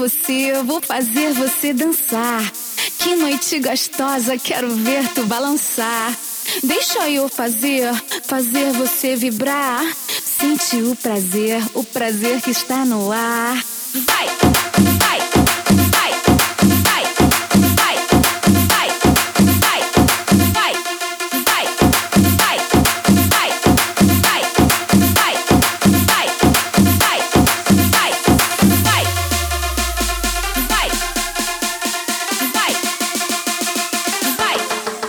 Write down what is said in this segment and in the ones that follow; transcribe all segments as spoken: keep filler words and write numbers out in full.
você, vou fazer você dançar. Que noite gostosa, quero ver tu balançar. Deixa eu fazer, fazer você vibrar. Sente o prazer, o prazer que está no ar. Vai, vai, vai, vai, vai, vai, vai, vai, vai, vai, vai, vai, vai, vai, vai, vai, vai, vai, vai, vai.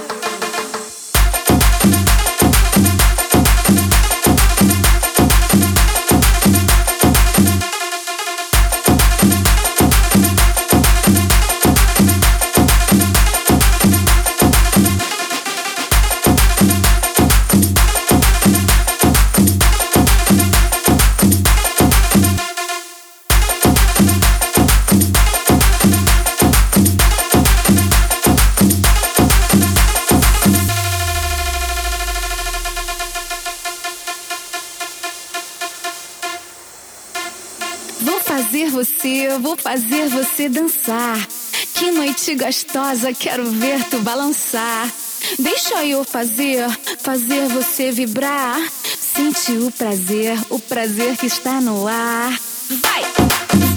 Vou fazer você, vou fazer você dançar. Que noite gostosa, quero ver tu balançar. Deixa eu fazer, fazer você vibrar. Sente o prazer, o prazer que está no ar. Vai!